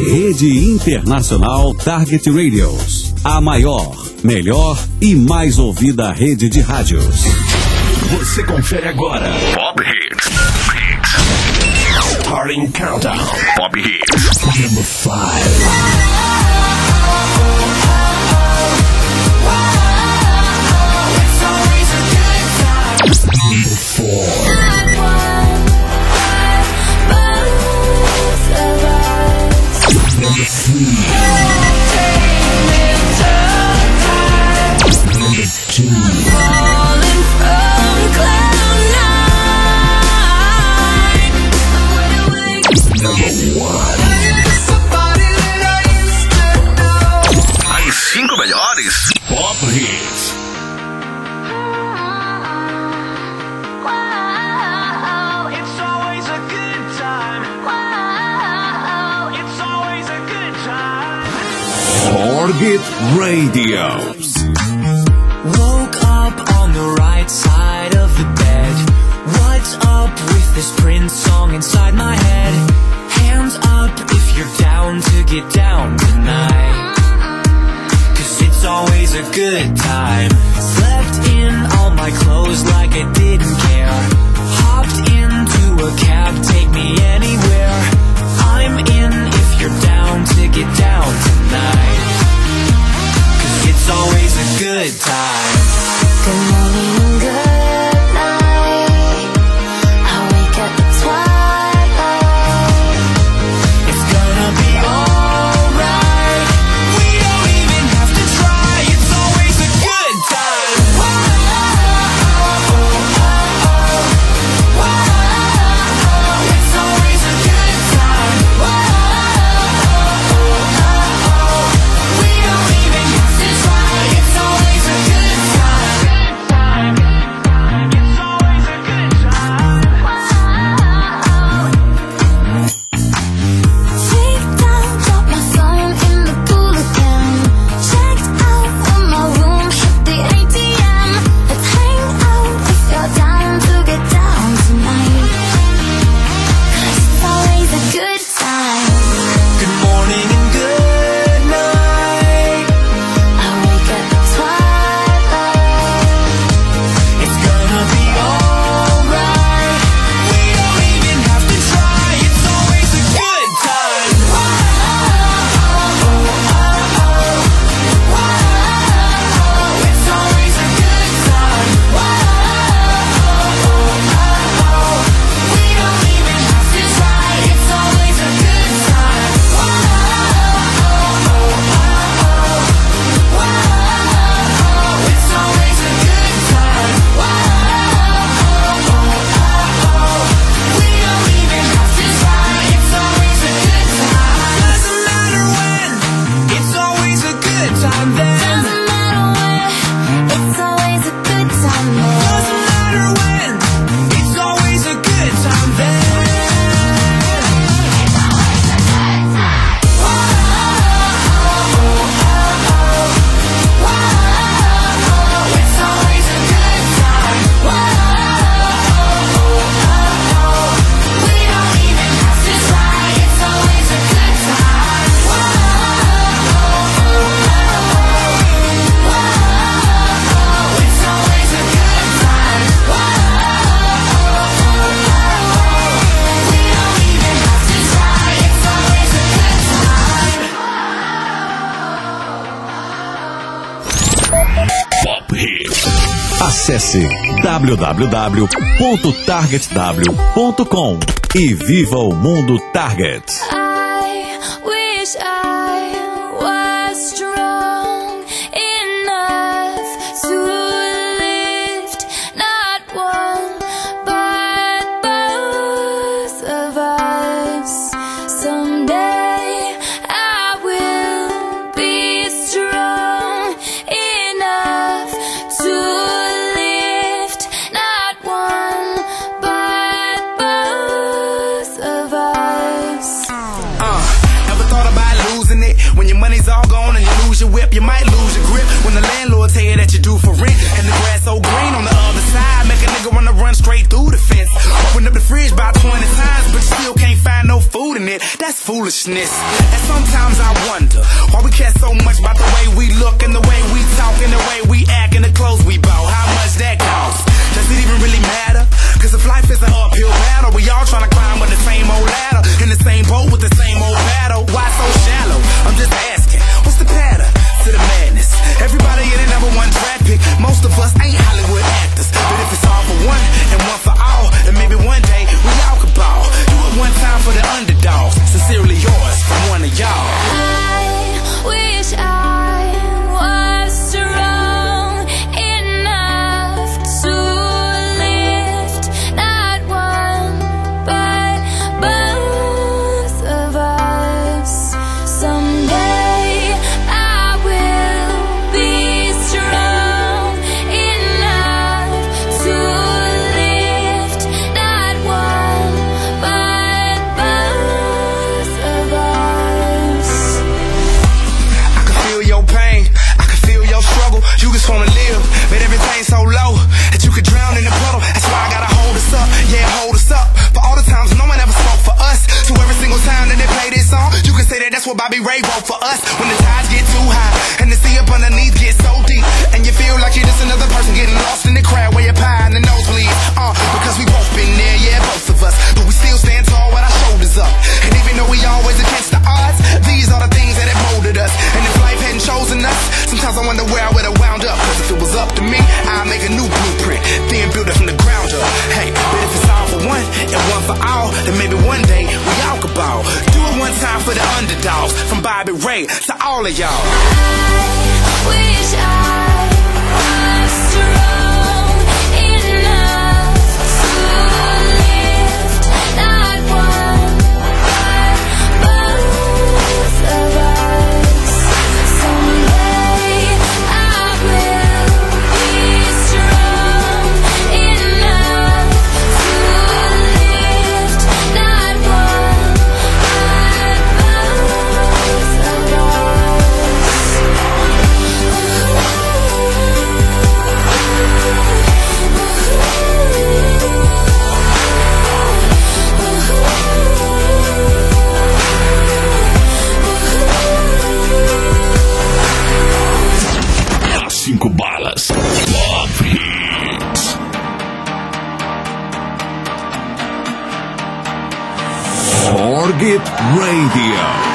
Rede Internacional Target Radios. A maior, melhor e mais ouvida rede de rádios. Você confere agora Pop Hits. Starting Countdown. Pop Hits. Number 5. Number 4. Number 3. Number 2. Falling from cloud 9. Number 1. As 5 melhores Pop Hits. Target Radios. Woke up on the right side of the bed. What's up with this Prince song inside my head? Hands up if you're down to get down tonight. 'Cause it's always a good time. Slept in all my clothes like I didn't care. Hopped into a cab, take me anywhere. I'm in if you're down to get down tonight. It's always a good time. Good morning, good night. I wake at the twilight. It's gonna be alright. We don't even have to try. It's always a good time. It's always a good time. We don't even have to try. It's always a good time. It's always a good time. Take down, drop my phone in the pool again. Checked out from my room, hit the ATM. Let's hang out if you're down to get down tonight. 'Cause it's always a good time. Good morning and good night. I wake at the twilight. It's gonna be alright. We don't even have to try. It's always a good time. It's always a good time. We don't even have to try. It's always a good time. It's always a good time. We don't even have to try. It's always a good time. Doesn't matter when. It's always a good time then. Doesn't matter when, it's always a good time then. Doesn't matter when. It's always a good time then. It's always a good time. We don't even have to try. It's always a good time. It's always a good time. We don't even have to try. It's always a good time. Pop Hits. Acesse www.targetw.com e viva o mundo Target. I wish I was strong enough to lift not one but both of us. Someday I will be strong enough to lift not one but both of us. Ever thought about losing it? When your money's all gone and you lose your whip, you might lose your grip. When the landlord tell you that you due for rent and the grass so green on the other side, make a nigga wanna run straight through the fence. Open up the fridge about 20 times, but you still can't find no food in admit that's foolishness. And sometimes I wonder why we care so much about the way we look and the way we talk and the way we act and the clothes we bought. How much that costs? Does it even really matter? Cause if life is an uphill battle, we all trying to climb up the same old ladder, in the same boat with the same old battle. Why so shallow? I'm just asking, what's the pattern to the madness? Everybody in the number one draft pick. Most of us ain't Hollywood actors, but if it's all for one and one for all, then maybe one day we all could ball. Do it one time for the underdogs. Sincerely yours from one of y'all. I wish I was strong enough to lift not one but both of us. Someday I will be strong enough to lift not one but both of us. I can feel your pain, I can feel your struggle. You just wanna live, but everything's so low that you could drown in the puddle. That's why I gotta hold us up, yeah, hold us up. For all the times no one ever spoke for us. So every single time that they play this song, you can say that that's what Bobby Ray wrote for us. When the tides get too high and the sea up underneath gets so deep, and you feel like you're just another person getting lost in the crowd where your pie and the nosebleed. Because we both been there, yeah, both of us. But we still stand tall with our shoulders up. And even though we always against the odds, these are the things that have molded us. And if life hadn't chosen us, sometimes I wonder where I would have wound up. Cause if it was up to me, I'd make a new blueprint, then build it from the ground up. Hey, but if it's all for one and one for all, then maybe one day we all could ball. Do it one time for the underdogs, from Bobby Ray to all of y'all. I wish I was strong enough to lift not one but both of us. Someday I will be strong enough to lift not one but both of Cinco balas. Pop Hits. Target Radio.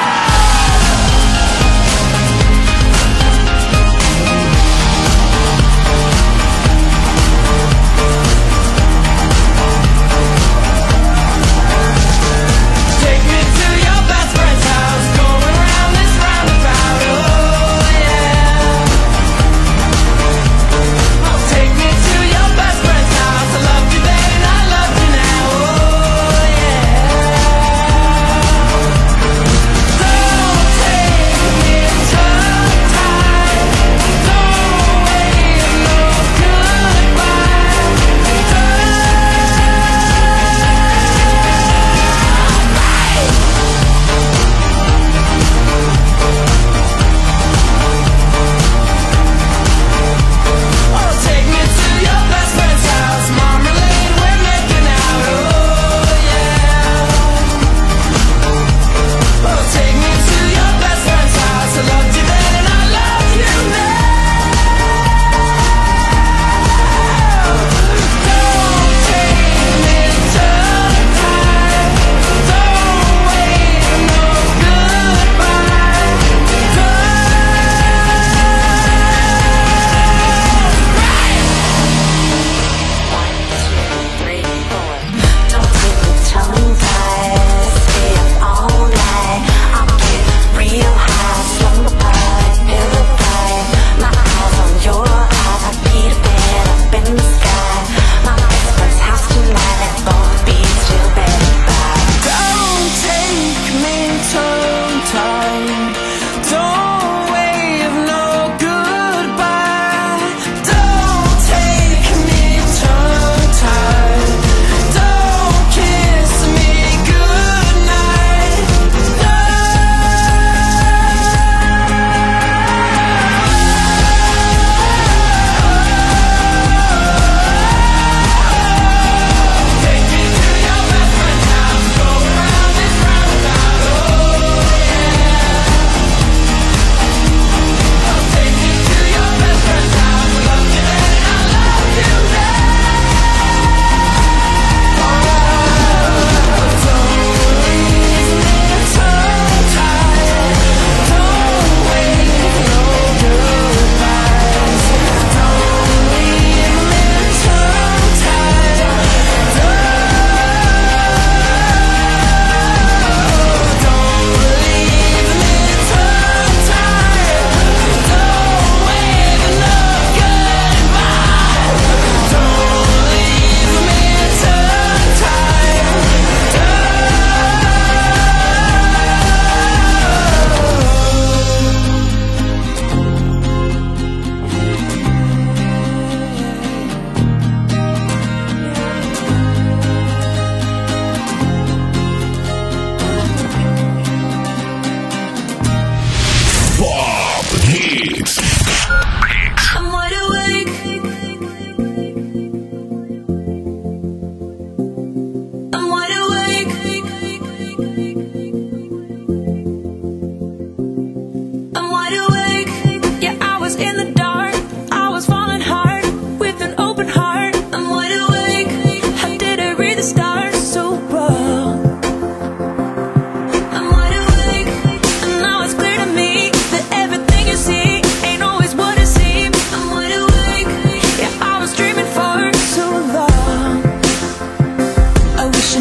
Take me to your best friend's house, going around this roundabout, oh yeah. Oh, take me to your best friend's house, I love you then and I love you now, oh yeah.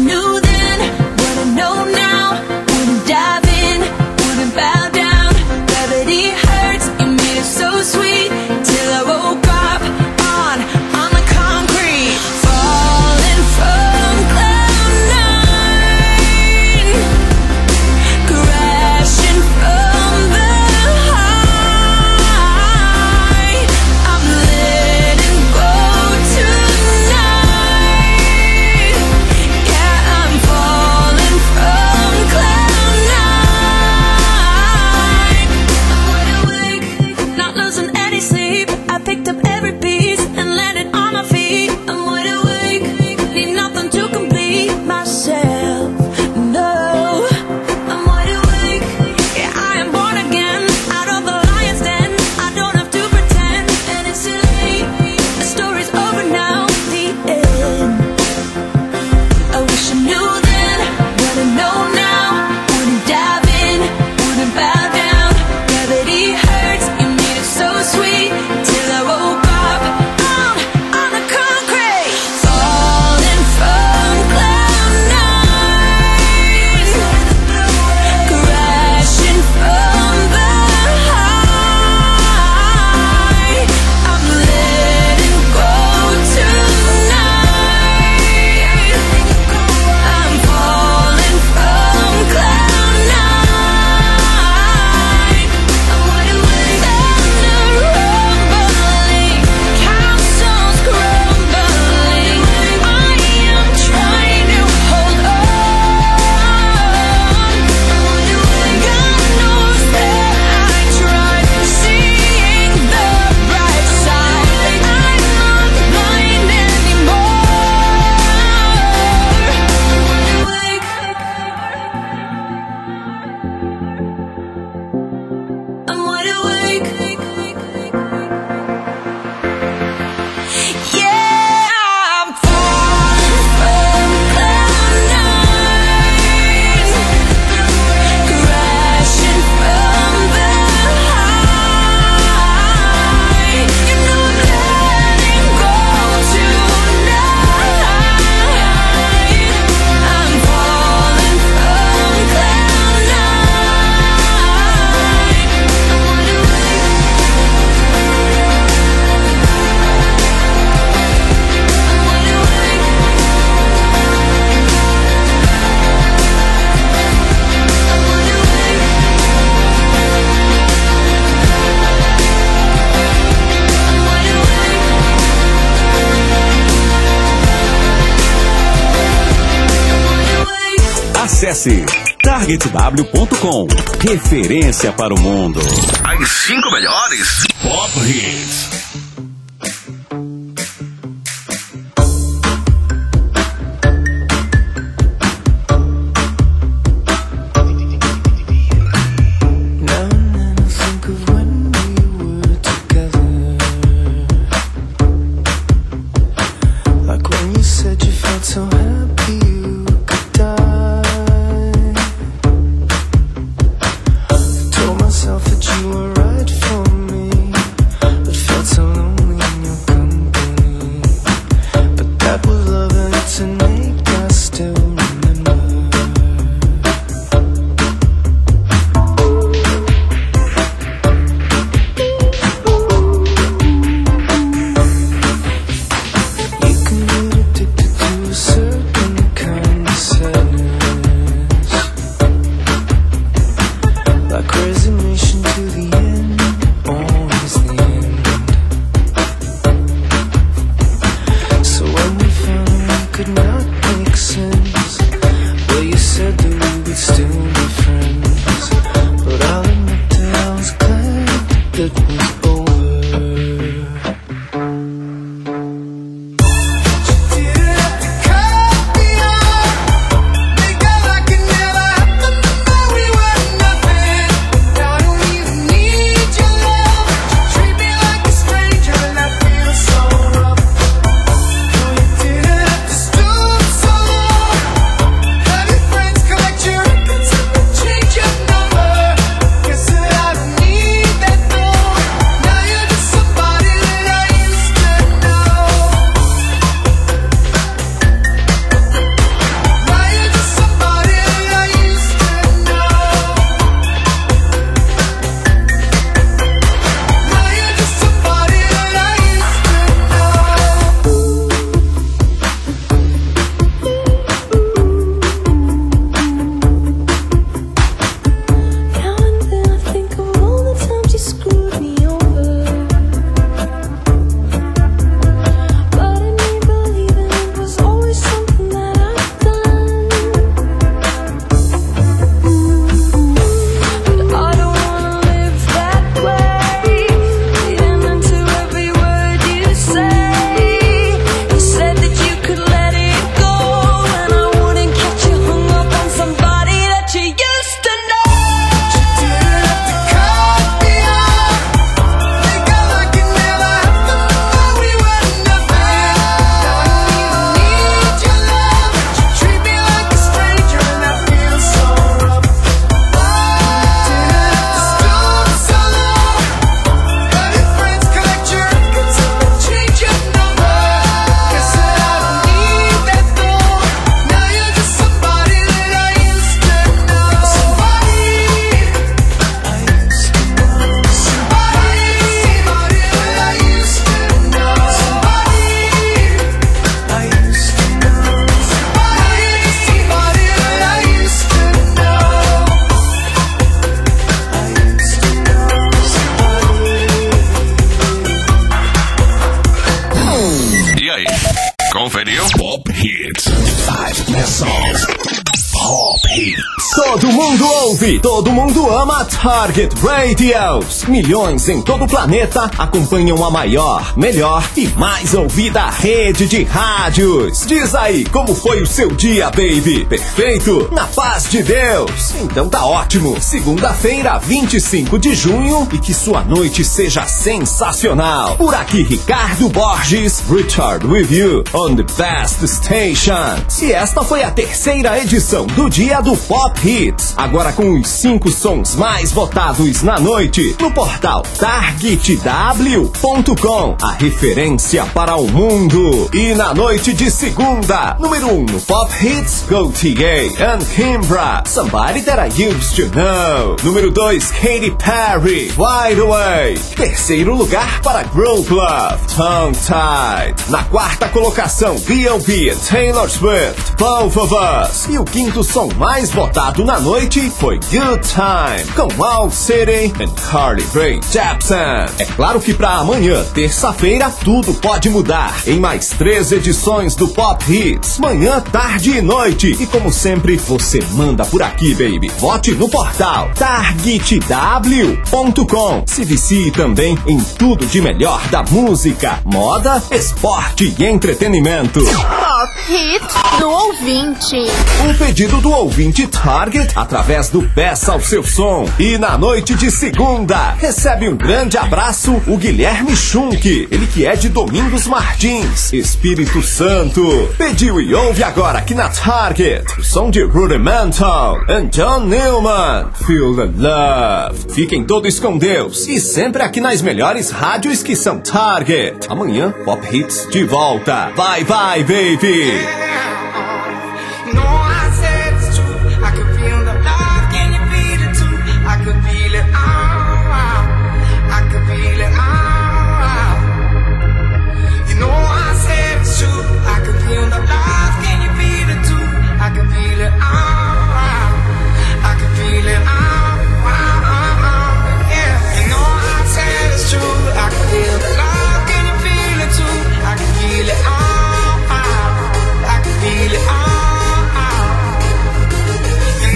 Acesse targetw.com. Referência para o mundo. As 5 melhores Pop Hits. Told myself that you were right for me, but felt so Todo mundo ouve, todo mundo ama Target Radios. Milhões em todo o planeta acompanham a maior, melhor e mais ouvida rede de rádios. Diz aí, como foi o seu dia, baby? Perfeito? Na paz de Deus? Então tá ótimo. Segunda-feira, 25 de junho, e que sua noite seja sensacional. Por aqui, Ricardo Borges, Richard with you on the best station. E esta foi a terceira edição do Dia do Pop Hits, agora com os 5 sons mais votados na noite, no portal targetw.com, a referência para o mundo. E na noite de segunda, número 1 no Pop Hits, Go TA and Kimbra, Somebody That I Used to Know. Número 2, Katy Perry, Wide Away. Terceiro lugar para Grove Love, Tongue Tied. Na quarta colocação, B.O.B. and Taylor Swift, Both of Us. E o quinto som mais votado na noite foi Good Time, com Wild City and Carly Rae Jepsen. É claro que para amanhã, terça-feira, tudo pode mudar em mais 3 edições do Pop Hits, manhã, tarde e noite. E como sempre, você manda por aqui, baby. Vote no portal targetw.com. Se vicie também em tudo de melhor da música, moda, esporte e entretenimento. Pop Hits do ouvinte. Um pedido do ouvinte Target através do Peça ao Seu Som. E na noite de segunda, recebe um grande abraço o Guilherme Schunk, ele que é de Domingos Martins, Espírito Santo. Pediu e ouve agora aqui na Target o som de Rudimental and John Newman, Feel the Love. Fiquem todos com Deus e sempre aqui nas melhores rádios que são Target. Amanhã, Pop Hits de volta. Bye bye, baby.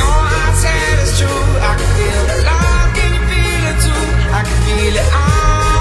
Feel it.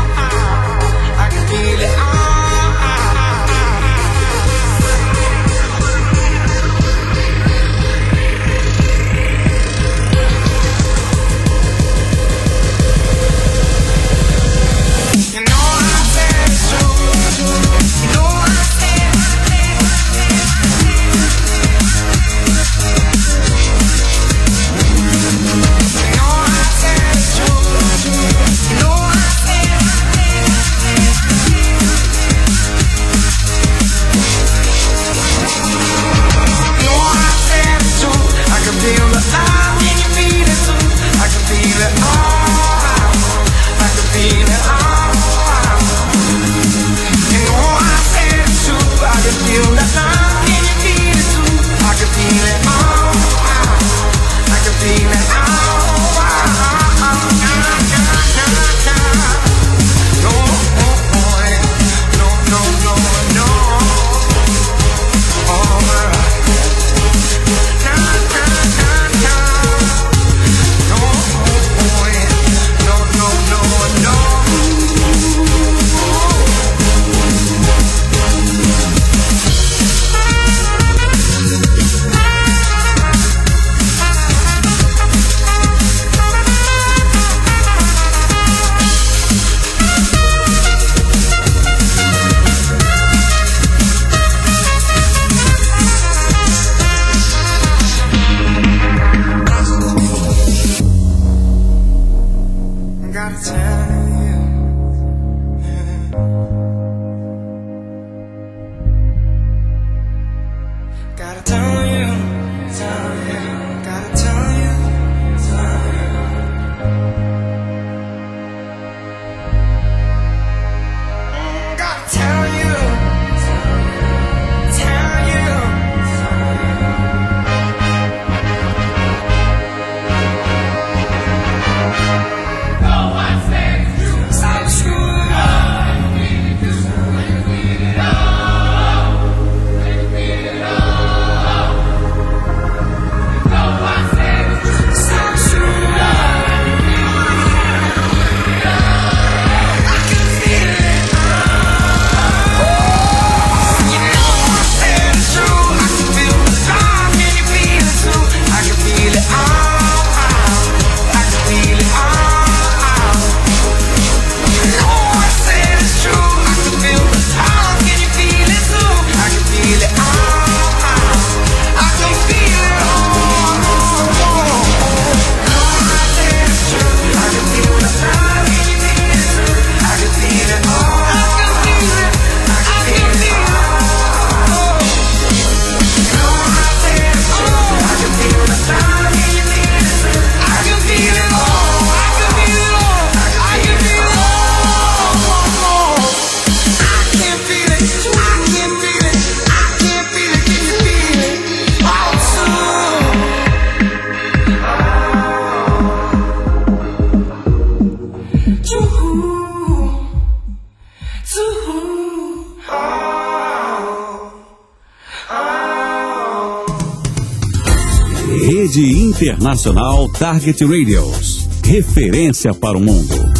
Rede Internacional Target Radios. Referência para o mundo.